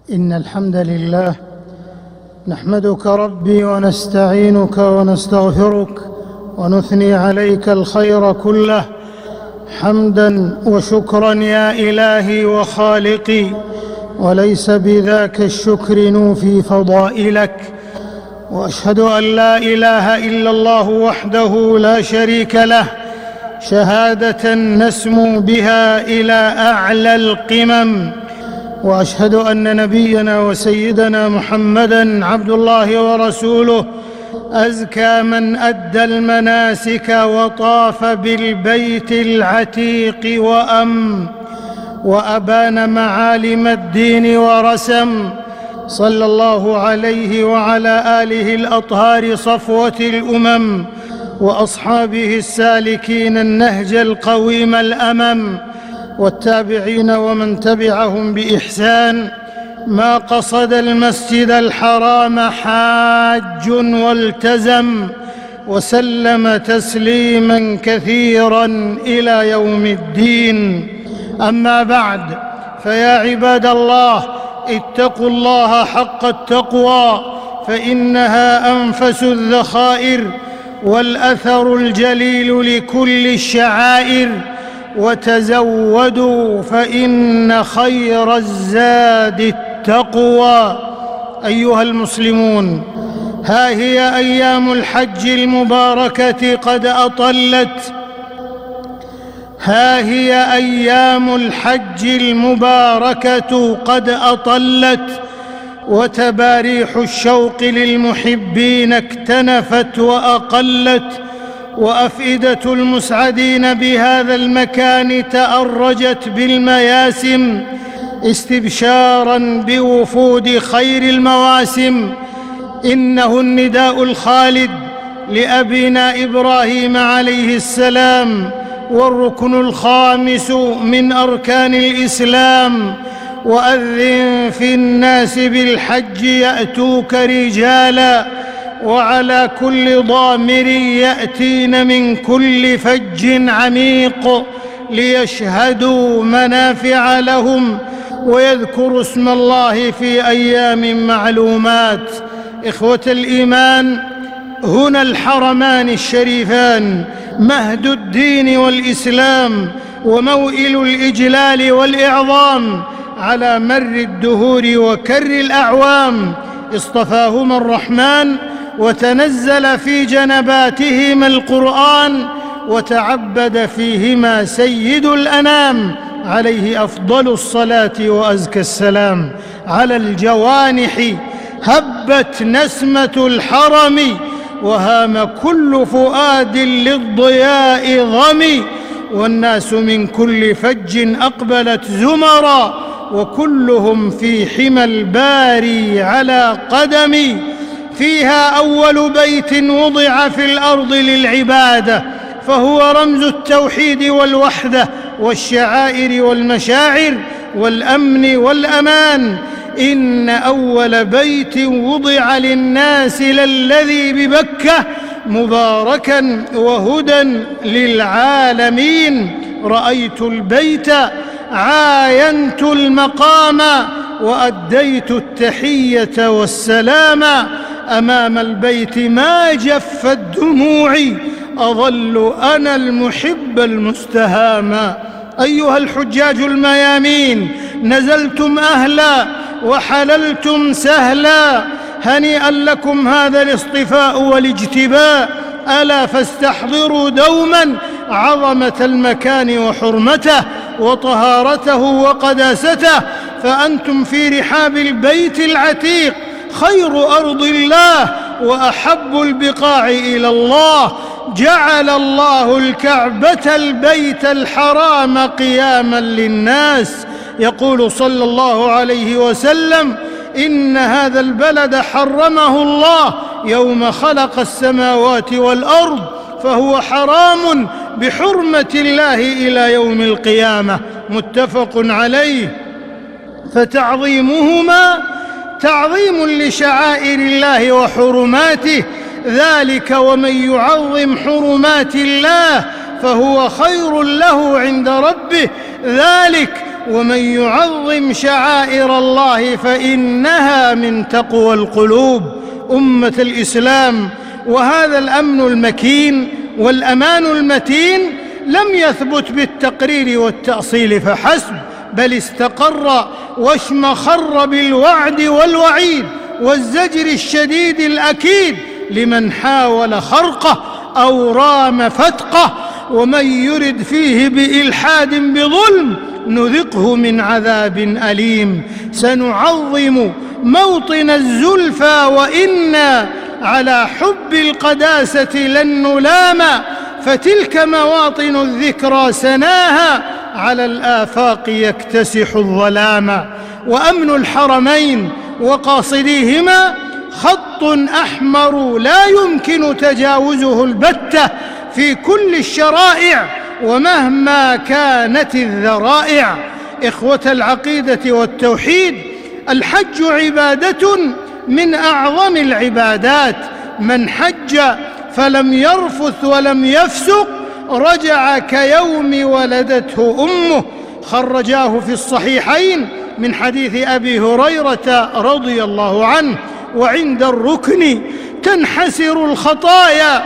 إن الحمد لله نحمدك ربي ونستعينك ونستغفرك ونثني عليك الخير كله حمدا وشكرا يا إلهي وخالقي، وليس بذاك الشكر نوفي فضائلك. وأشهد أن لا إله إلا الله وحده لا شريك له، شهادة نسمو بها إلى أعلى القمم. وأشهد أن نبينا وسيدنا محمدًا عبد الله ورسوله، أزكى من أدى المناسك وطاف بالبيت العتيق وأبان معالم الدين ورسم. صلى الله عليه وعلى آله الأطهار صفوة الأمم، وأصحابه السالكين النهج القويم الأمم، والتابعين ومن تبعهم بإحسان. ما قصد المسجد الحرام حاج والتزم، وسلم تسليما كثيرا إلى يوم الدين. أما بعد، فيا عباد الله، اتقوا الله حق التقوى، فإنها أنفس الذخائر والأثر الجليل لكل الشعائر. وتزودوا فإن خير الزاد التقوى. أيها المسلمون، ها هي أيام الحج المباركة قد أطلت، ها هي أيام الحج المباركة قد أطلت، وتباريح الشوق للمحبين اكتنفت وأقلت، وأفئدة المسعدين بهذا المكان تأرجت بالمياسم استبشاراً بوفود خير المواسم. إنه النداء الخالد لأبينا إبراهيم عليه السلام، والركن الخامس من أركان الإسلام. وأذن في الناس بالحج يأتوك رجالاً، وعلى كل ضامر يأتين من كل فج عميق، ليشهدوا منافع لهم ويذكروا اسم الله في أيام معلومات. إخوة الإيمان، هنا الحرمان الشريفان، مهد الدين والإسلام، وموئل الإجلال والإعظام على مر الدهور وكر الأعوام. اصطفاهما الرحمن، وتنزل في جنباتهما القرآن، وتعبد فيهما سيد الأنام عليه أفضل الصلاة وأزكى السلام. على الجوانح هبت نسمة الحرم، وهام كل فؤاد للضياء ضمي، والناس من كل فج أقبلت زمرا، وكلهم في حمى الباري على قدمي. فيها أول بيت وضع في الأرض للعبادة، فهو رمز التوحيد والوحدة والشعائر والمشاعر والأمن والأمان. إن أول بيت وضع للناس للذي ببكة، مباركا وهدى للعالمين. رأيت البيت، عاينت المقام، وأديت التحية والسلام. أمام البيت ما جفت دموعي، أظل أنا المحب المستهام. أيها الحجاج الميامين، نزلتم أهلا وحللتم سهلا، هنيئا لكم هذا الاصطفاء والاجتباء. ألا فاستحضروا دوما عظمة المكان وحرمته وطهارته وقداسته، فأنتم في رحاب البيت العتيق، خير أرض الله وأحب البقاع إلى الله. جعل الله الكعبة البيت الحرام قياما للناس. يقول صلى الله عليه وسلم: إن هذا البلد حرمه الله يوم خلق السماوات والأرض، فهو حرام بحرمة الله إلى يوم القيامة. متفق عليه. فتعظيمهما تعظيم لشعائر الله وحرماته، ذلك ومن يعظم حرمات الله فهو خير له عند ربه، ذلك ومن يعظم شعائر الله فإنها من تقوى القلوب. أمة الإسلام، وهذا الأمن المكين والأمان المتين لم يثبت بالتقرير والتأصيل فحسب، بل استقر واشمخر بالوعد والوعيد والزجر الشديد الأكيد لمن حاول خرقه أو رام فتقه، ومن يرد فيه بإلحاد بظلم نذقه من عذاب أليم. سنعظم موطن الزلفى وإنا على حب القداسة لن نلام، فتلك مواطن الذكرى سناها على الآفاق يكتسح الظلام. وأمن الحرمين وقاصديهما خط أحمر لا يمكن تجاوزه البتة في كل الشرائع ومهما كانت الذرائع. إخوة العقيدة والتوحيد، الحج عبادة من أعظم العبادات. من حج فلم يرفث ولم يفسق رجع كيوم ولدته أمه، خرجاه في الصحيحين من حديث أبي هريرة رضي الله عنه. وعند الركن تنحسر الخطايا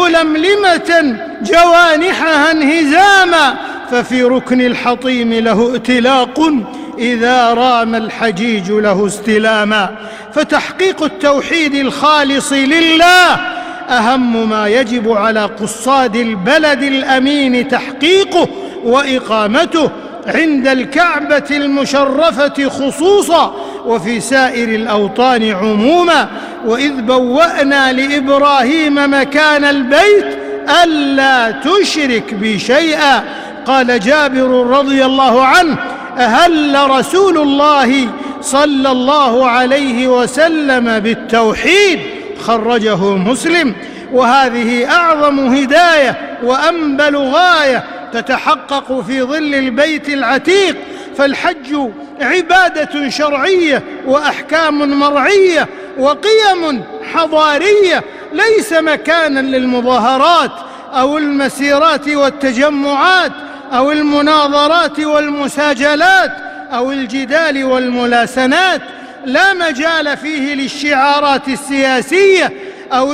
ململمة جوانحها انهزاما، ففي ركن الحطيم له ائتلاق إذا رام الحجيج له استلاما. فتحقيق التوحيد الخالص لله أهم ما يجب على قصاد البلد الأمين تحقيقه وإقامته عند الكعبة المشرفة خصوصا وفي سائر الأوطان عموما. وإذ بوأنا لإبراهيم مكان البيت ألا تشرك بي شيئا، قال جابر رضي الله عنه: أهل رسول الله صلى الله عليه وسلم بالتوحيد، خرجه مسلم. وهذه أعظم هداية وأنبل غاية تتحقق في ظل البيت العتيق. فالحج عبادة شرعية وأحكام مرعية وقيم حضارية، ليس مكانا للمظاهرات أو المسيرات والتجمعات أو المناظرات والمساجلات أو الجدال والملاسنات. لا مجال فيه للشعارات السياسية أو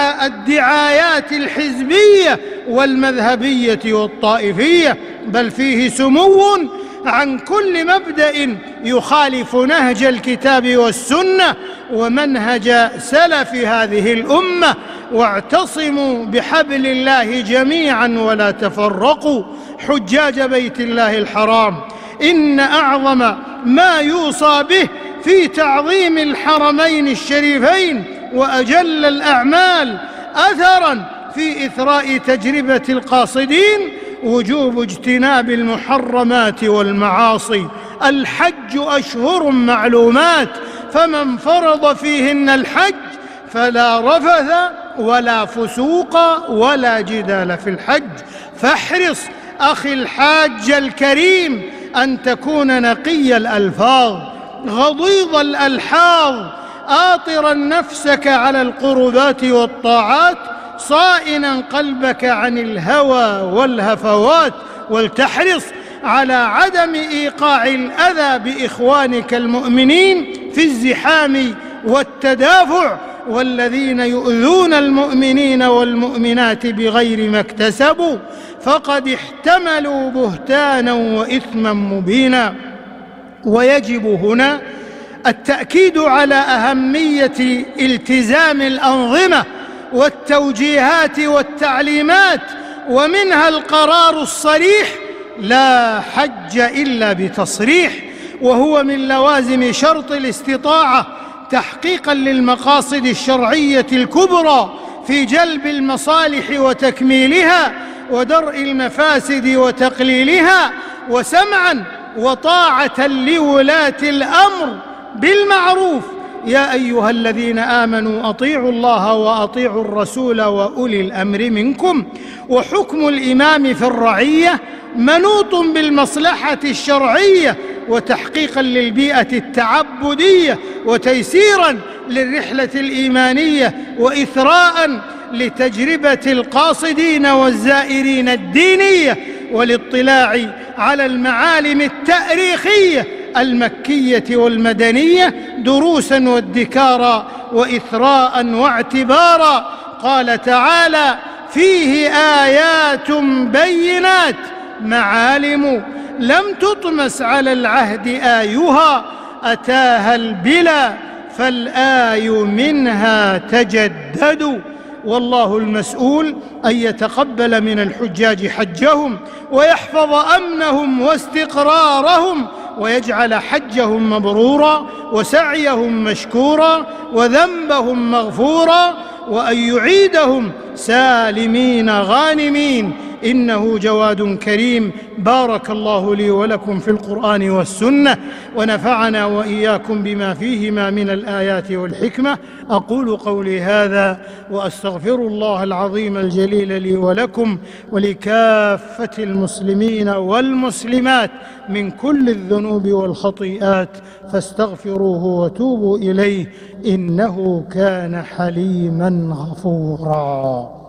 الدعايات الحزبية والمذهبية والطائفية، بل فيه سمو عن كل مبدأ يخالف نهج الكتاب والسنة ومنهج سلف هذه الأمة. واعتصموا بحبل الله جميعا ولا تفرقوا. حجاج بيت الله الحرام، إن أعظم ما يوصى به في تعظيم الحرمين الشريفين وأجل الأعمال أثراً في إثراء تجربة القاصدين وجوب اجتناب المحرمات والمعاصي. الحج أشهر معلومات، فمن فرض فيهن الحج فلا رفث ولا فسوق ولا جدال في الحج. فاحرص أخي الحاج الكريم أن تكون نقي الألفاظ غضيض الألحاظ، آطرا نفسك على القربات والطاعات، صائنا قلبك عن الهوى والهفوات. ولتحرص على عدم إيقاع الأذى بإخوانك المؤمنين في الزحام والتدافع، والذين يؤذون المؤمنين والمؤمنات بغير ما اكتسبوا فقد احتملوا بهتانا وإثما مبينا. ويجب هنا التأكيد على أهمية التزام الأنظمة والتوجيهات والتعليمات، ومنها القرار الصريح: لا حج إلا بتصريح، وهو من لوازم شرط الاستطاعة تحقيقا للمقاصد الشرعية الكبرى في جلب المصالح وتكميلها ودرء المفاسد وتقليلها، وسمعا وطاعة لولاة الأمر بالمعروف. يا أيها الذين آمنوا أطيعوا الله وأطيعوا الرسول وأولي الأمر منكم. وحكم الإمام في الرعية منوط بالمصلحة الشرعية وتحقيقا للبيئة التعبدية وتيسيرا للرحلة الإيمانية وإثراء لتجربة القاصدين والزائرين الدينية. والاطلاع على المعالم التاريخية المكية والمدنية دروسا وادكارا وإثراء واعتبارا. قال تعالى: فيه آيات بينات معالم لم تطمس على العهد آيها أتاها البلا فالآي منها تجدد. والله المسؤول أن يتقبل من الحجاج حجهم ويحفظ أمنهم واستقرارهم ويجعل حجهم مبرورا وسعيهم مشكورا وذنبهم مغفورا، وأن يعيدهم سالمين غانمين، إنه جواد كريم. بارك الله لي ولكم في القرآن والسنة، ونفعنا وإياكم بما فيهما من الآيات والحكمة. أقول قولي هذا وأستغفر الله العظيم الجليل لي ولكم ولكافة المسلمين والمسلمات من كل الذنوب والخطيئات، فاستغفروه وتوبوا إليه إنه كان حليما غفورا.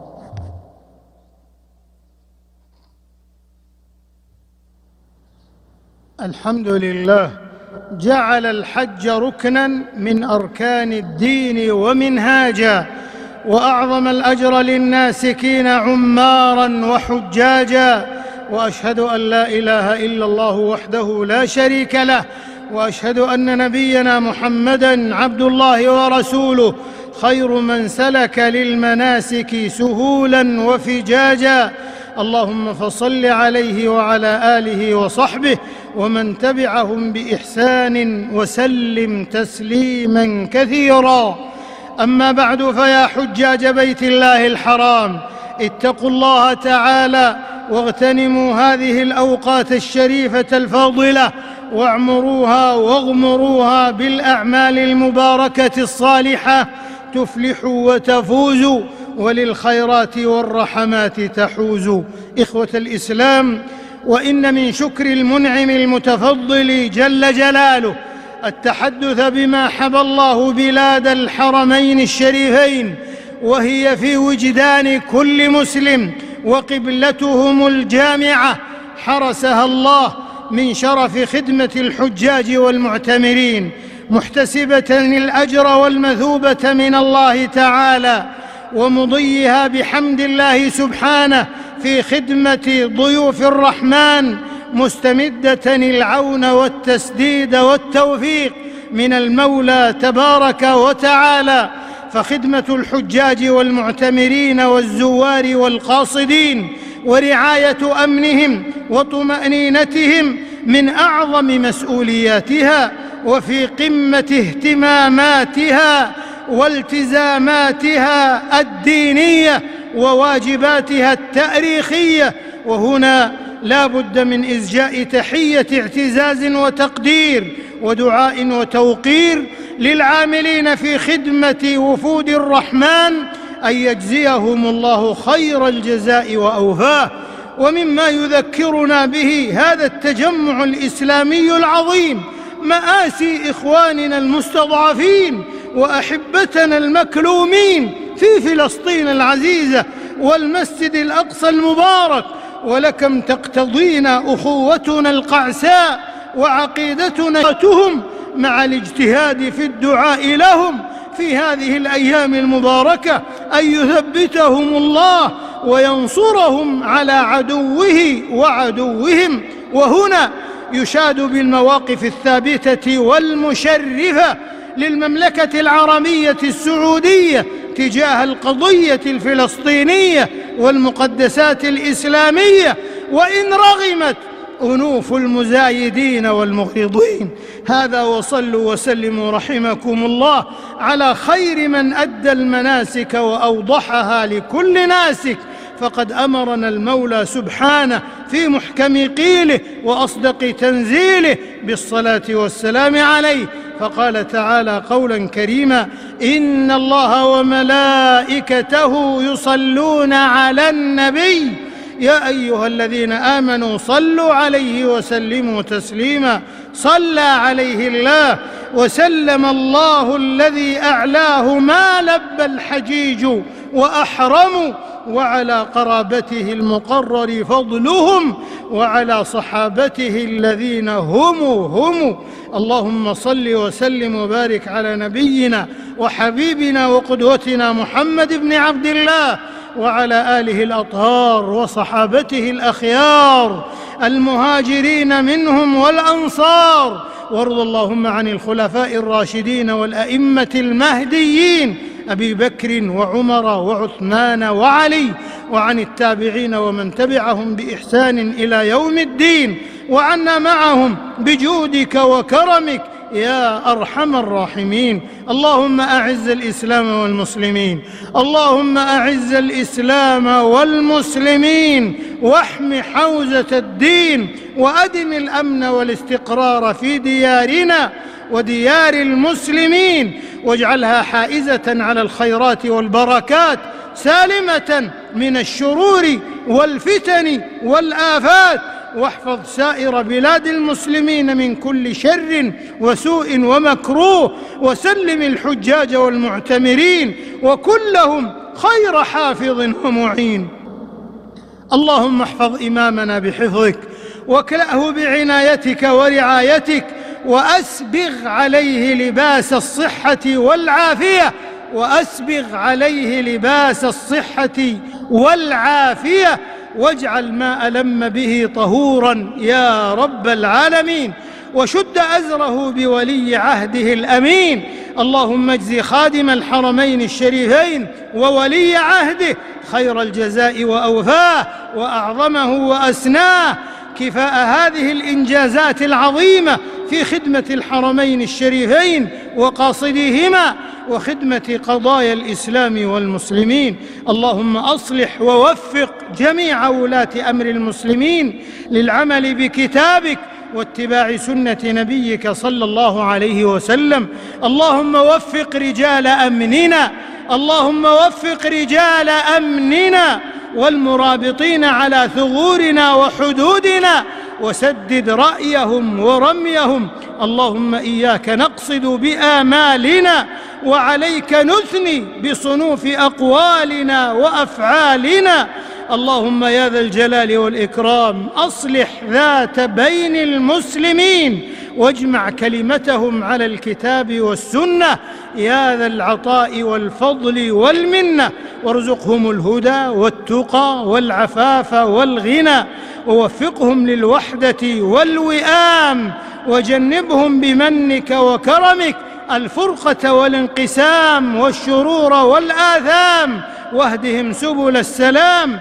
الحمد لله جعل الحج ركنا من أركان الدين ومنهاجا، وأعظم الأجر للناسكين عمارا وحجاجا، وأشهد أن لا إله إلا الله وحده لا شريك له، وأشهد أن نبينا محمدًا عبد الله ورسوله، خير من سلك للمناسك سهولا وفجاجا. اللهم فصل عليه وعلى آله وصحبه ومن تبعهم بإحسان وسلم تسليما كثيرا. أما بعد، فيا حجاج بيت الله الحرام، اتقوا الله تعالى واغتنموا هذه الأوقات الشريفة الفاضلة، واعمروها واغمروها بالأعمال المباركة الصالحة، تفلحوا وتفوزوا وللخيرات والرحمات تحوزوا. إخوة الإسلام، وإن من شكر المنعم المتفضل جل جلاله التحدث بما حبى الله بلاد الحرمين الشريفين، وهي في وجدان كل مسلم وقبلتهم الجامعة حرسها الله من شرف خدمة الحجاج والمعتمرين، محتسبة الأجر والمثوبة من الله تعالى، ومضيها بحمد الله سبحانه في خدمة ضيوف الرحمن، مستمدة العون والتسديد والتوفيق من المولى تبارك وتعالى. فخدمة الحجاج والمعتمرين والزوار والقاصدين ورعاية أمنهم وطمأنينتهم من أعظم مسؤولياتها وفي قمة اهتماماتها والتزاماتها الدينية وواجباتها التاريخية. وهنا لا بد من إسجاء تحية اعتزاز وتقدير ودعاء وتوقير للعاملين في خدمة وفود الرحمن، أن يجزيهم الله خير الجزاء وأوفاه. ومما يذكرنا به هذا التجمع الإسلامي العظيم مآسي إخواننا المستضعفين وأحبتنا المكلومين في فلسطين العزيزة والمسجد الأقصى المبارك، ولكم تقتضينا أخوتنا القعساء وعقيدتنا تهم مع الاجتهاد في الدعاء لهم في هذه الأيام المباركة، أن يثبتهم الله وينصرهم على عدوه وعدوهم. وهنا يشاد بالمواقف الثابتة والمشرفة للمملكة العربية السعودية تجاه القضية الفلسطينية والمقدسات الإسلامية، وإن رغمت أنوف المزايدين والمغرضين. هذا، وصلوا وسلموا رحمكم الله على خير من أدى المناسك وأوضحها لكل ناسك، فقد أمرنا المولى سبحانه في محكم قيله وأصدق تنزيله بالصلاة والسلام عليه، فقال تعالى قولا كريما: إن الله وملائكته يصلون على النبي يا أيها الذين آمنوا صلوا عليه وسلموا تسليما. صلى عليه الله وسلم الله الذي أعلاه ما لبى الحجيج وأحرموا وعلى قرابته المقرر فضلهم، وعلى صحابته الذين هم. اللهم صل وسلم وبارك على نبينا وحبيبنا وقدوتنا محمد بن عبد الله وعلى آله الأطهار وصحابته الأخيار المهاجرين منهم والأنصار، وارض اللهم عن الخلفاء الراشدين والأئمة المهديين أبي بكر وعمر وعثمان وعلي، وعن التابعين ومن تبعهم بإحسان إلى يوم الدين، وعنا معهم بجودك وكرمك يا أرحم الراحمين. اللهم أعز الإسلام والمسلمين، اللهم أعز الإسلام والمسلمين، واحم حوزة الدين، وأدم الأمن والاستقرار في ديارنا وديار المسلمين، واجعلها حائزة على الخيرات والبركات، سالمة من الشرور والفتن والآفات، واحفظ سائر بلاد المسلمين من كل شر وسوء ومكروه، وسلم الحجاج والمعتمرين وكلهم خير حافظ ومعين. اللهم احفظ إمامنا بحفظك، واكلأه بعنايتك ورعايتك، وأسبغ عليه لباس الصحة والعافية، وأسبغ عليه لباس الصحة والعافية، واجعل ما ألم به طهورا يا رب العالمين، وشد أزره بولي عهده الأمين. اللهم اجزي خادم الحرمين الشريفين وولي عهده خير الجزاء وأوفاه وأعظمه وأسناه، كفاء هذه الإنجازات العظيمة في خدمة الحرمين الشريفين وقاصديهما وخدمة قضايا الإسلام والمسلمين. اللهم أصلح ووفق جميع ولاة أمر المسلمين للعمل بكتابك واتباع سنة نبيك صلى الله عليه وسلم. اللهم وفق رجال أمننا، اللهم وفق رجال أمننا والمرابطين على ثغورنا وحدودنا، وسدد رأيهم ورميهم. اللهم إياك نقصد بآمالنا، وعليك نثني بصنوف أقوالنا وأفعالنا. اللهم يا ذا الجلال والإكرام أصلح ذات بين المسلمين، واجمع كلمتهم على الكتاب والسنة يا ذا العطاء والفضل والمنة، وارزقهم الهدى والتقى والعفاف والغنى، ووفقهم للوحدة والوئام، وجنبهم بمنك وكرمك الفرقة والانقسام والشرور والآثام، واهدهم سبل السلام،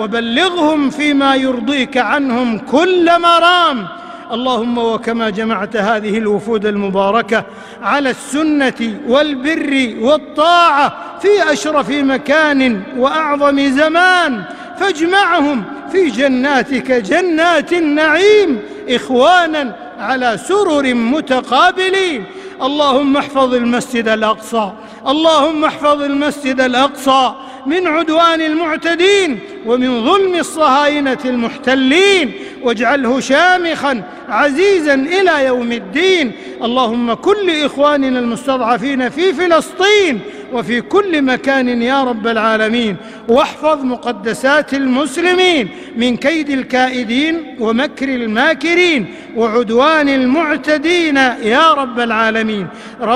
وبلغهم فيما يرضيك عنهم كل مرام. اللهم وكما جمعت هذه الوفود المباركة على السنة والبر والطاعة في أشرف مكان وأعظم زمان، فاجمعهم في جناتك جنات النعيم إخوانا على سرر متقابلين. اللهم احفظ المسجد الأقصى، اللهم احفظ المسجد الأقصى من عدوان المعتدين ومن ظلم الصهاينة المحتلين، واجعله شامخا عزيزا إلى يوم الدين. اللهم كن لإخواننا المستضعفين في فلسطين وفي كل مكان يا رب العالمين، واحفظ مقدسات المسلمين من كيد الكائدين ومكر الماكرين وعدوان المعتدين يا رب العالمين.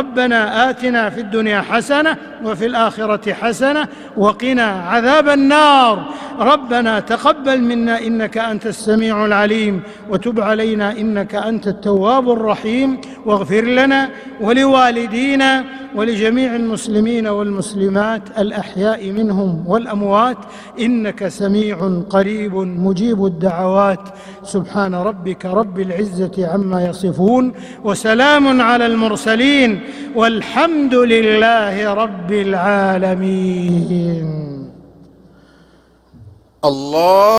ربنا آتنا في الدنيا حسنة وفي الآخرة حسنة وقنا عذاب النار. ربنا تقبل منا إنك أنت السميع العليم، وتب علينا إنك أنت التواب الرحيم، واغفر لنا ولوالدينا ولجميع المسلمين والمسلمات الأحياء منهم والأموات، إنك سميع قريب مجيب الدعوات. سبحان ربك رب العزة عما يصفون، وسلام على المرسلين، والحمد لله رب العالمين. الله